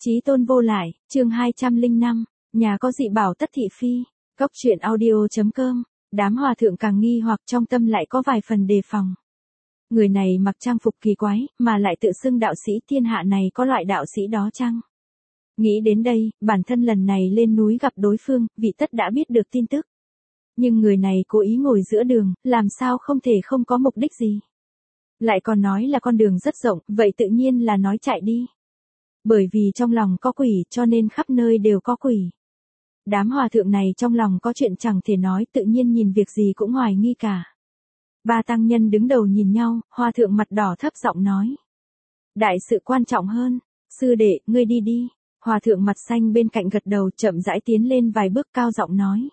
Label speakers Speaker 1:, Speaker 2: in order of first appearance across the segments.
Speaker 1: Chí tôn vô lại, chương 205, nhà có dị bảo tất thị phi. Cốc truyện audio.com. Đám hòa thượng càng nghi hoặc trong tâm lại có vài phần đề phòng. Người này mặc trang phục kỳ quái, mà lại tự xưng đạo sĩ, thiên hạ này có loại đạo sĩ đó chăng? Nghĩ đến đây, bản thân lần này lên núi gặp đối phương, vị tất đã biết được tin tức. Nhưng người này cố ý ngồi giữa đường, làm sao không thể không có mục đích gì. Lại còn nói là con đường rất rộng, vậy tự nhiên là nói chạy đi. Bởi vì trong lòng có quỷ cho nên khắp nơi đều có quỷ. Đám hòa thượng này trong lòng có chuyện chẳng thể nói, tự nhiên nhìn việc gì cũng hoài nghi cả. Ba tăng nhân đứng đầu nhìn nhau, hòa thượng mặt đỏ thấp giọng nói. Đại sự quan trọng hơn, sư đệ, ngươi đi đi. Hòa thượng mặt xanh bên cạnh gật đầu chậm rãi tiến lên vài bước cao giọng nói.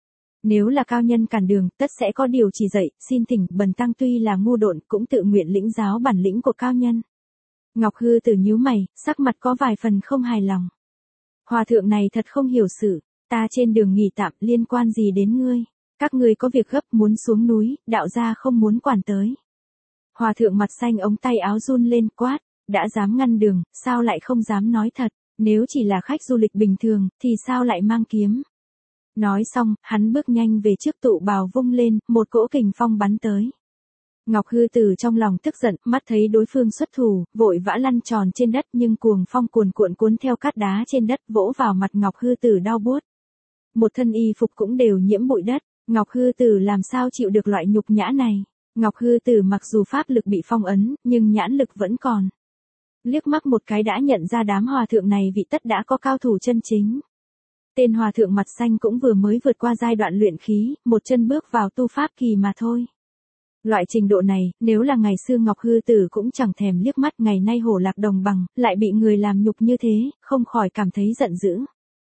Speaker 1: Nếu là cao nhân cản đường, tất sẽ có điều chỉ dạy, xin thỉnh bần tăng tuy là ngu độn cũng tự nguyện lĩnh giáo bản lĩnh của cao nhân. Ngọc Hư Tử nhíu mày, sắc mặt có vài phần không hài lòng. Hòa thượng này thật không hiểu sự, ta trên đường nghỉ tạm liên quan gì đến ngươi, các ngươi có việc gấp muốn xuống núi, đạo gia không muốn quản tới. Hòa thượng mặt xanh ống tay áo run lên quát, đã dám ngăn đường, sao lại không dám nói thật, nếu chỉ là khách du lịch bình thường, thì sao lại mang kiếm. Nói xong, hắn bước nhanh về trước tụ bào vung lên, một cỗ kình phong bắn tới. Ngọc Hư Tử trong lòng tức giận, mắt thấy đối phương xuất thủ, vội vã lăn tròn trên đất nhưng cuồng phong cuồn cuộn cuốn theo cát đá trên đất vỗ vào mặt Ngọc Hư Tử đau buốt. Một thân y phục cũng đều nhiễm bụi đất, Ngọc Hư Tử làm sao chịu được loại nhục nhã này. Ngọc Hư Tử mặc dù pháp lực bị phong ấn, nhưng nhãn lực vẫn còn. Liếc mắt một cái đã nhận ra đám hòa thượng này vị tất đã có cao thủ chân chính. Tên hòa thượng mặt xanh cũng vừa mới vượt qua giai đoạn luyện khí, một chân bước vào tu pháp kỳ mà thôi. Loại trình độ này, nếu là ngày xưa Ngọc Hư Tử cũng chẳng thèm liếc mắt, ngày nay Hổ Lạc Đồng Bằng, lại bị người làm nhục như thế, không khỏi cảm thấy giận dữ.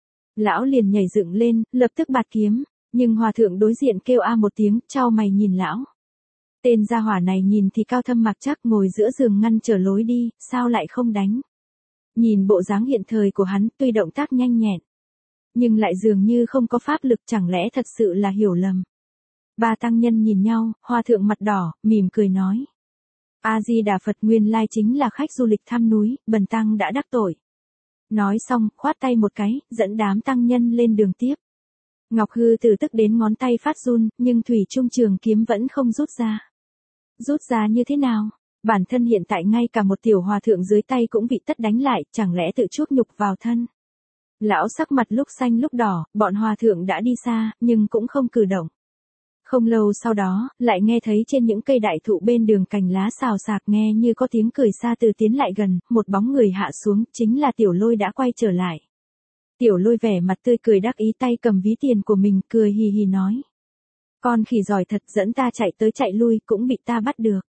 Speaker 1: Lão liền nhảy dựng lên, lập tức bạt kiếm, nhưng hòa thượng đối diện kêu a một tiếng, chau mày nhìn lão. Tên gia hỏa này nhìn thì cao thâm mặc chắc ngồi giữa giường ngăn trở lối đi, sao lại không đánh. Nhìn bộ dáng hiện thời của hắn, tuy động tác nhanh nhẹn, nhưng lại dường như không có pháp lực, chẳng lẽ thật sự là hiểu lầm. Ba tăng nhân nhìn nhau, hòa thượng mặt đỏ, mỉm cười nói. A-di-đà Phật, nguyên lai chính là khách du lịch thăm núi, bần tăng đã đắc tội. Nói xong, khoát tay một cái, dẫn đám tăng nhân lên đường tiếp. Ngọc Hư Tử tức đến ngón tay phát run, nhưng thủy trung trường kiếm vẫn không rút ra. Rút ra như thế nào? Bản thân hiện tại ngay cả một tiểu hòa thượng dưới tay cũng bị tất đánh lại, chẳng lẽ tự chuốc nhục vào thân. Lão sắc mặt lúc xanh lúc đỏ, bọn hòa thượng đã đi xa, nhưng cũng không cử động. Không lâu sau đó, lại nghe thấy trên những cây đại thụ bên đường cành lá xào xạc, nghe như có tiếng cười xa từ tiến lại gần, một bóng người hạ xuống, chính là Tiểu Lôi đã quay trở lại. Tiểu Lôi vẻ mặt tươi cười đắc ý, tay cầm ví tiền của mình, cười hì hì nói. Con khỉ giỏi thật, dẫn ta chạy tới chạy lui, cũng bị ta bắt được.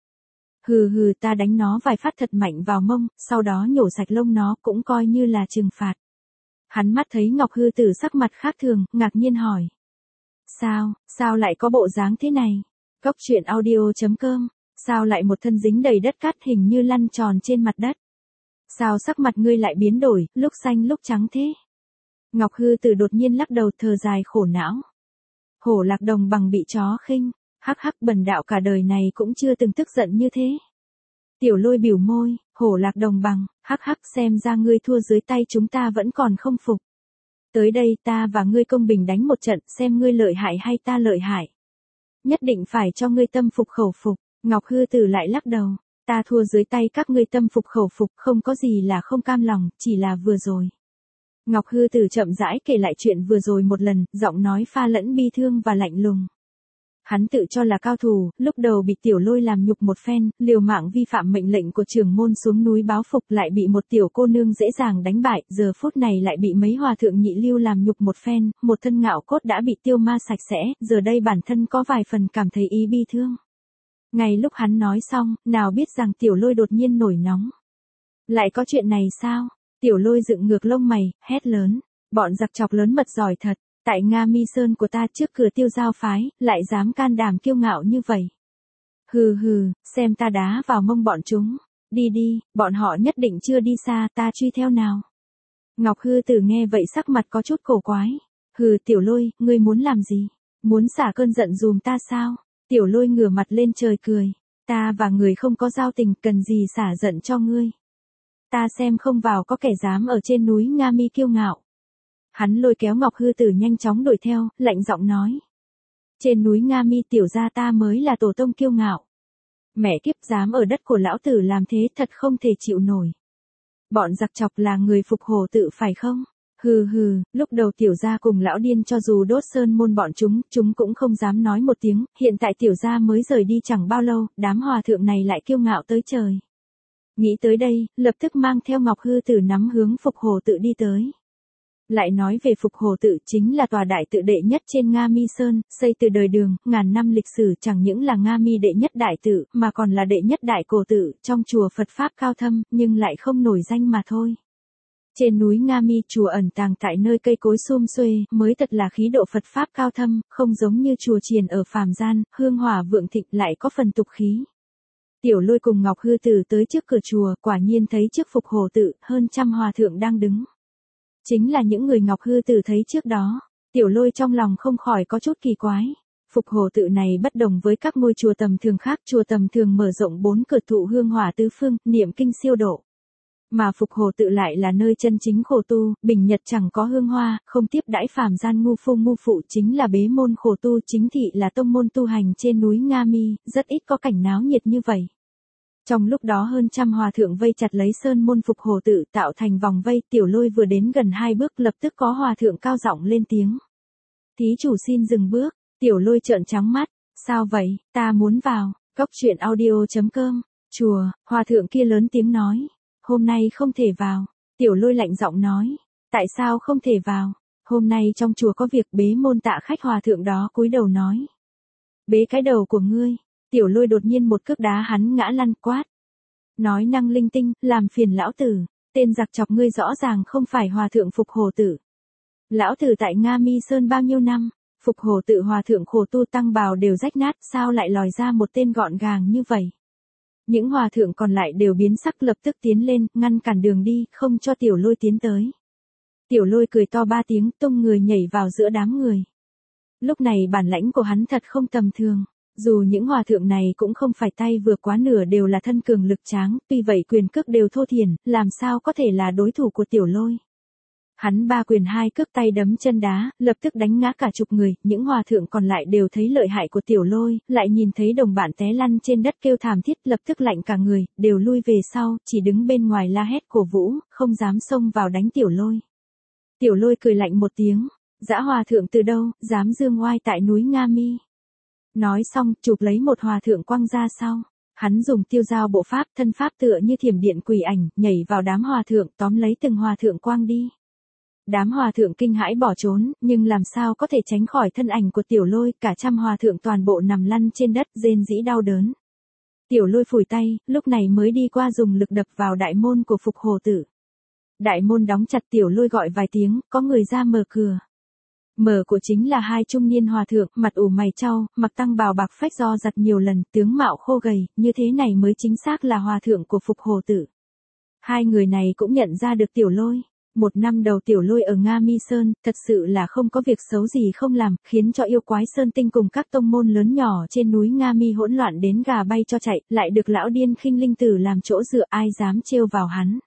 Speaker 1: Hừ hừ, ta đánh nó vài phát thật mạnh vào mông, sau đó nhổ sạch lông nó, cũng coi như là trừng phạt. Hắn mắt thấy Ngọc Hư Tử sắc mặt khác thường, ngạc nhiên hỏi. Sao lại có bộ dáng thế này? Cốc truyện audio.com. Sao lại một thân dính đầy đất cát, hình như lăn tròn trên mặt đất? Sao sắc mặt ngươi lại biến đổi, lúc xanh lúc trắng thế? Ngọc Hư Tử đột nhiên lắc đầu, thở dài khổ não. Hổ Lạc Đồng Bằng bị chó khinh, hắc hắc, bần đạo cả đời này cũng chưa từng tức giận như thế. Tiểu Lôi bĩu môi, Hổ Lạc Đồng Bằng, hắc hắc, xem ra ngươi thua dưới tay chúng ta vẫn còn không phục. Tới đây ta và ngươi công bình đánh một trận, xem ngươi lợi hại hay ta lợi hại. Nhất định phải cho ngươi tâm phục khẩu phục. Ngọc Hư Tử lại lắc đầu, ta thua dưới tay các ngươi tâm phục khẩu phục, không có gì là không cam lòng, chỉ là vừa rồi. Ngọc Hư Tử chậm rãi kể lại chuyện vừa rồi một lần, giọng nói pha lẫn bi thương và lạnh lùng. Hắn tự cho là cao thủ, lúc đầu bị Tiểu Lôi làm nhục một phen, liều mạng vi phạm mệnh lệnh của trưởng môn xuống núi báo phục, lại bị một tiểu cô nương dễ dàng đánh bại, giờ phút này lại bị mấy hòa thượng nhị lưu làm nhục một phen, một thân ngạo cốt đã bị tiêu ma sạch sẽ, giờ đây bản thân có vài phần cảm thấy ý bi thương. Ngay lúc hắn nói xong, nào biết rằng Tiểu Lôi đột nhiên nổi nóng. Lại có chuyện này sao? Tiểu Lôi dựng ngược lông mày, hét lớn, bọn giặc chọc lớn mật giỏi thật. Tại Nga Mi Sơn của ta trước cửa Tiêu Giao phái, lại dám can đảm kiêu ngạo như vậy. Hừ hừ, xem ta đá vào mông bọn chúng. Đi đi, bọn họ nhất định chưa đi xa, ta truy theo nào. Ngọc Hư Tử nghe vậy sắc mặt có chút cổ quái. Hừ, Tiểu Lôi, ngươi muốn làm gì? Muốn xả cơn giận dùm ta sao? Tiểu Lôi ngửa mặt lên trời cười. Ta và người không có giao tình, cần gì xả giận cho ngươi. ta xem không vào có kẻ dám ở trên núi Nga Mi kiêu ngạo. Hắn lôi kéo Ngọc Hư Tử nhanh chóng đuổi theo, lạnh giọng nói. Trên núi Nga Mi tiểu gia ta mới là tổ tông kiêu ngạo. Mẹ kiếp dám ở đất của lão tử làm thế thật không thể chịu nổi. Bọn giặc chọc là người Phục Hồ Tự phải không? Hừ hừ, lúc đầu tiểu gia cùng lão điên cho dù đốt sơn môn bọn chúng cũng không dám nói một tiếng, hiện tại tiểu gia mới rời đi chẳng bao lâu, đám hòa thượng này lại kiêu ngạo tới trời. Nghĩ tới đây, lập tức mang theo Ngọc Hư Tử nắm hướng Phục Hồ Tự đi tới. Lại nói về Phục Hồ Tự chính là tòa đại tự đệ nhất trên Nga Mi Sơn, xây từ đời Đường, ngàn năm lịch sử chẳng những là Nga Mi đệ nhất đại tự, mà còn là đệ nhất đại cổ tự, trong chùa Phật Pháp cao thâm, nhưng lại không nổi danh mà thôi. Trên núi Nga Mi chùa ẩn tàng tại nơi cây cối sum xuê, mới thật là khí độ Phật Pháp cao thâm, không giống như chùa chiền ở phàm gian, hương hỏa vượng thịnh lại có phần tục khí. Tiểu Lôi cùng Ngọc Hư Tử tới trước cửa chùa, quả nhiên thấy trước Phục Hồ Tự, hơn trăm hòa thượng đang đứng. Chính là những người Ngọc Hư Tử thấy trước đó. Tiểu Lôi trong lòng không khỏi có chút kỳ quái. Phục Hồ Tự này bất đồng với các ngôi chùa tầm thường khác, chùa tầm thường mở rộng 4 cửa thụ hương hỏa tứ phương, niệm kinh siêu độ. Mà Phục Hồ Tự lại là nơi chân chính khổ tu, bình nhật chẳng có hương hoa, không tiếp đãi phàm gian ngu phụ chính là bế môn khổ tu, chính thị là tông môn tu hành trên núi Nga Mi, rất ít có cảnh náo nhiệt như vậy. Trong lúc đó hơn trăm hòa thượng vây chặt lấy sơn môn Phục Hồ Tự tạo thành vòng vây, Tiểu Lôi vừa đến gần 2 bước lập tức có hòa thượng cao giọng lên tiếng. Thí chủ xin dừng bước, Tiểu Lôi trợn trắng mắt, sao vậy, ta muốn vào, Cốc Truyện Audio.com, chùa, hòa thượng kia lớn tiếng nói, hôm nay không thể vào, Tiểu Lôi lạnh giọng nói, tại sao không thể vào, hôm nay trong chùa có việc bế môn tạ khách hòa thượng đó cúi đầu nói. Bế cái đầu của ngươi. Tiểu Lôi đột nhiên một cước đá hắn ngã lăn quát. Nói năng linh tinh, làm phiền lão tử, tên giặc chọc ngươi rõ ràng không phải hòa thượng Phục Hồ Tự. Lão tử tại Nga Mi Sơn bao nhiêu năm, Phục Hồ Tự hòa thượng khổ tu tăng bào đều rách nát, sao lại lòi ra một tên gọn gàng như vậy. Những hòa thượng còn lại đều biến sắc lập tức tiến lên, ngăn cản đường đi, không cho Tiểu Lôi tiến tới. Tiểu Lôi cười to 3 tiếng, tung người nhảy vào giữa đám người. Lúc này bản lãnh của hắn thật không tầm thường. Dù những hòa thượng này cũng không phải tay vừa quá nửa đều là thân cường lực tráng, tuy vậy quyền cước đều thô thiển, làm sao có thể là đối thủ của Tiểu Lôi. Hắn 3 quyền 2 cước tay đấm chân đá, lập tức đánh ngã cả chục người, những hòa thượng còn lại đều thấy lợi hại của Tiểu Lôi, lại nhìn thấy đồng bạn té lăn trên đất kêu thảm thiết, lập tức lạnh cả người, đều lui về sau, chỉ đứng bên ngoài la hét cổ vũ, không dám xông vào đánh Tiểu Lôi. Tiểu Lôi cười lạnh một tiếng, dã hòa thượng từ đâu, dám dương oai tại núi Nga Mi. Nói xong, chụp lấy một hòa thượng quăng ra sau. Hắn dùng tiêu dao bộ pháp, thân pháp tựa như thiểm điện quỷ ảnh, nhảy vào đám hòa thượng, tóm lấy từng hòa thượng quăng đi. Đám hòa thượng kinh hãi bỏ trốn, nhưng làm sao có thể tránh khỏi thân ảnh của Tiểu Lôi, cả trăm hòa thượng toàn bộ nằm lăn trên đất, rên rỉ đau đớn. Tiểu Lôi phủi tay, lúc này mới đi qua dùng lực đập vào đại môn của Phục Hồ Tự. Đại môn đóng chặt, Tiểu Lôi gọi vài tiếng, có người ra mở cửa. Mở của chính là 2 trung niên hòa thượng, mặt ủ mày chau, mặc tăng bào bạc phách do giặt nhiều lần, tướng mạo khô gầy, như thế này mới chính xác là hòa thượng của Phục Hồ Tự. 2 người này cũng nhận ra được Tiểu Lôi. 1 năm đầu Tiểu Lôi ở Nga Mi Sơn, thật sự là không có việc xấu gì không làm, khiến cho yêu quái Sơn Tinh cùng các tông môn lớn nhỏ trên núi Nga Mi hỗn loạn đến gà bay cho chạy, lại được lão điên Khinh Linh Tử làm chỗ dựa, ai dám trêu vào hắn.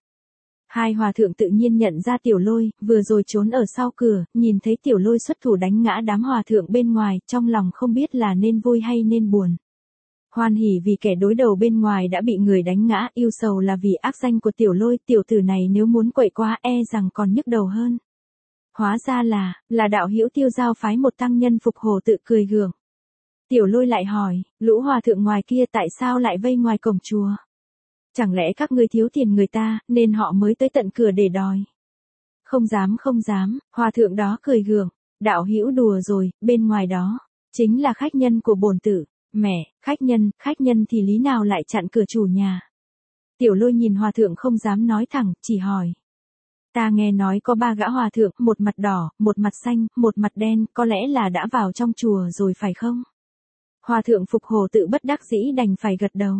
Speaker 1: 2 hòa thượng tự nhiên nhận ra Tiểu Lôi, vừa rồi trốn ở sau cửa, nhìn thấy Tiểu Lôi xuất thủ đánh ngã đám hòa thượng bên ngoài, trong lòng không biết là nên vui hay nên buồn. Hoan hỉ vì kẻ đối đầu bên ngoài đã bị người đánh ngã, yêu sầu là vì ác danh của Tiểu Lôi, tiểu tử này nếu muốn quậy quá rằng còn nhức đầu hơn. Hóa ra là đạo hữu Tiêu Giao phái một tăng nhân Phục Hồ Tự cười gượng. Tiểu Lôi lại hỏi, lũ hòa thượng ngoài kia tại sao lại vây ngoài cổng chùa? Chẳng lẽ các ngươi thiếu tiền người ta, nên họ mới tới tận cửa để đòi? Không dám, hòa thượng đó cười gượng, đạo hữu đùa rồi, bên ngoài đó, chính là khách nhân của bổn tử. Mẹ, khách nhân thì lý nào lại chặn cửa chủ nhà? Tiểu Lôi nhìn hòa thượng không dám nói thẳng, chỉ hỏi. Ta nghe nói có 3 gã hòa thượng, một mặt đỏ, một mặt xanh, một mặt đen, có lẽ là đã vào trong chùa rồi phải không? Hòa thượng Phục Hồ Tự bất đắc dĩ đành phải gật đầu.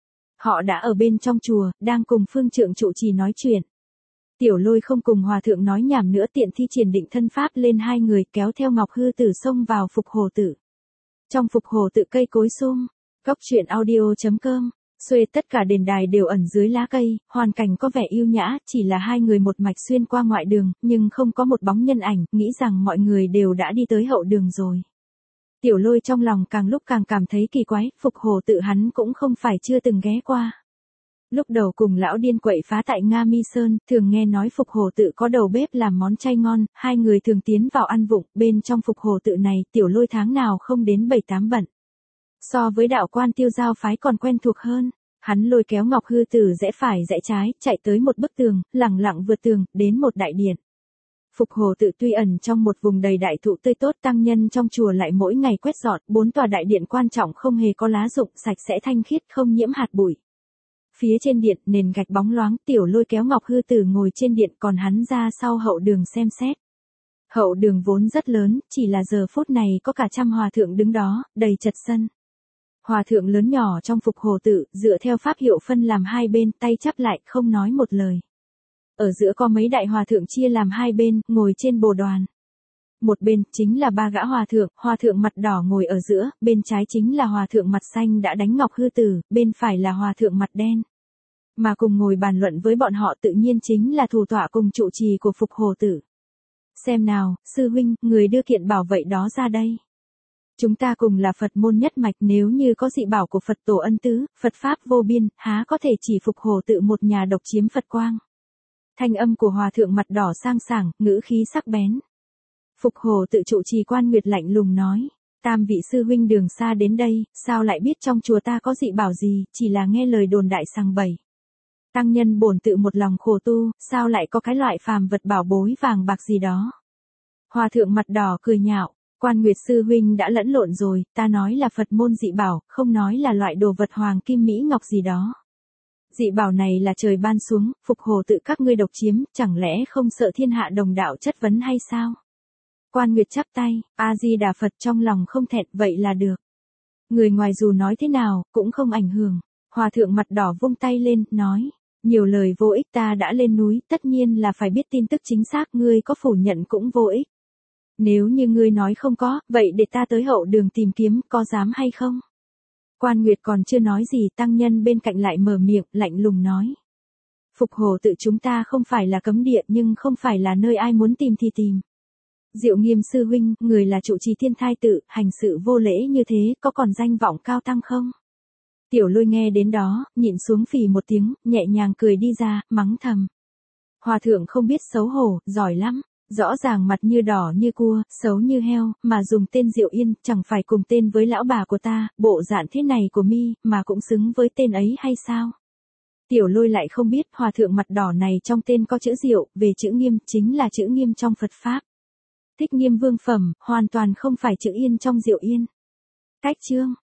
Speaker 1: Họ đã ở bên trong chùa, đang cùng phương trượng trụ trì nói chuyện. Tiểu Lôi không cùng hòa thượng nói nhảm nữa, tiện thi triển định thân pháp lên 2 người, kéo theo Ngọc Hư Tử xông vào Phục Hồ Tự. Trong Phục Hồ Tự cây cối sum, Cốc Truyện Audio.com, Xuê tất cả đền đài đều ẩn dưới lá cây, hoàn cảnh có vẻ yêu nhã, chỉ là hai người một mạch xuyên qua ngoại đường, nhưng không có một bóng nhân ảnh, nghĩ rằng mọi người đều đã đi tới hậu đường rồi. Tiểu Lôi trong lòng càng lúc càng cảm thấy kỳ quái, Phục Hồ Tự hắn cũng không phải chưa từng ghé qua. Lúc đầu cùng lão điên quậy phá tại Nga Mi Sơn, thường nghe nói Phục Hồ Tự có đầu bếp làm món chay ngon, hai người thường tiến vào ăn vụng, bên trong Phục Hồ Tự này, Tiểu Lôi tháng nào không đến 7-8 bận. So với đạo quan Tiêu Giao phái còn quen thuộc hơn, hắn lôi kéo Ngọc Hư Tử rẽ phải rẽ trái, chạy tới một bức tường, lẳng lặng vượt tường, đến một đại điện. Phục Hồ Tự tuy ẩn trong một vùng đầy đại thụ tươi tốt, tăng nhân trong chùa lại mỗi ngày quét dọn, 4 tòa đại điện quan trọng không hề có lá rụng, sạch sẽ thanh khiết không nhiễm hạt bụi. Phía trên điện, nền gạch bóng loáng, Tiểu Lôi kéo Ngọc Hư Tử ngồi trên điện, còn hắn ra sau hậu đường xem xét. Hậu đường vốn rất lớn, chỉ là giờ phút này có cả trăm hòa thượng đứng đó, đầy chật sân. Hòa thượng lớn nhỏ trong Phục Hồ Tự, dựa theo pháp hiệu phân làm hai bên, tay chắp lại, không nói một lời. Ở giữa có mấy đại hòa thượng chia làm hai bên, ngồi trên bồ đoàn. Một bên chính là 3 gã hòa thượng mặt đỏ ngồi ở giữa, bên trái chính là hòa thượng mặt xanh đã đánh Ngọc Hư Tử, bên phải là hòa thượng mặt đen. Mà cùng ngồi bàn luận với bọn họ tự nhiên chính là thủ tọa cùng trụ trì của Phục Hồ Tự. Xem nào, sư huynh, người đưa kiện bảo vậy đó ra đây. Chúng ta cùng là Phật môn nhất mạch, nếu như có dị bảo của Phật tổ ân tứ, Phật pháp vô biên, há có thể chỉ Phục Hồ Tự một nhà độc chiếm Phật quang. Thanh âm của hòa thượng mặt đỏ sang sảng, ngữ khí sắc bén. Phục Hồ Tự trụ trì Quan Nguyệt lạnh lùng nói, tam vị sư huynh đường xa đến đây, sao lại biết trong chùa ta có dị bảo gì, chỉ là nghe lời đồn đại sằng bậy. Tăng nhân bổn tự một lòng khổ tu, sao lại có cái loại phàm vật bảo bối vàng bạc gì đó. Hòa thượng mặt đỏ cười nhạo, Quan Nguyệt sư huynh đã lẫn lộn rồi, ta nói là Phật môn dị bảo, không nói là loại đồ vật hoàng kim mỹ ngọc gì đó. Dị bảo này là trời ban xuống, Phục Hồ Tự các ngươi độc chiếm, chẳng lẽ không sợ thiên hạ đồng đạo chất vấn hay sao? Quan Nguyệt chắp tay, A-di-đà Phật, trong lòng không thẹn, vậy là được. Người ngoài dù nói thế nào, cũng không ảnh hưởng. Hòa thượng mặt đỏ vung tay lên, nói, nhiều lời vô ích, ta đã lên núi, tất nhiên là phải biết tin tức chính xác, ngươi có phủ nhận cũng vô ích. Nếu như ngươi nói không có, vậy để ta tới hậu đường tìm kiếm, có dám hay không? Quan Nguyệt còn chưa nói gì, tăng nhân bên cạnh lại mở miệng, lạnh lùng nói. Phục Hồ Tự chúng ta không phải là cấm địa, nhưng không phải là nơi ai muốn tìm thì tìm. Diệu Nghiêm sư huynh, người là trụ trì Thiên Thai Tự, hành sự vô lễ như thế, có còn danh vọng cao tăng không? Tiểu Lôi nghe đến đó, nhịn xuống phì một tiếng, nhẹ nhàng cười đi ra, mắng thầm. Hòa thượng không biết xấu hổ, giỏi lắm. Rõ ràng mặt như đỏ như cua, xấu như heo, mà dùng tên Diệu Yên, chẳng phải cùng tên với lão bà của ta, bộ dạng thế này của mi, mà cũng xứng với tên ấy hay sao? Tiểu Lôi lại không biết, hòa thượng mặt đỏ này trong tên có chữ Diệu, về chữ Nghiêm, chính là chữ Nghiêm trong Phật Pháp. Thích Nghiêm vương phẩm, hoàn toàn không phải chữ Yên trong Diệu Yên. Cách chương.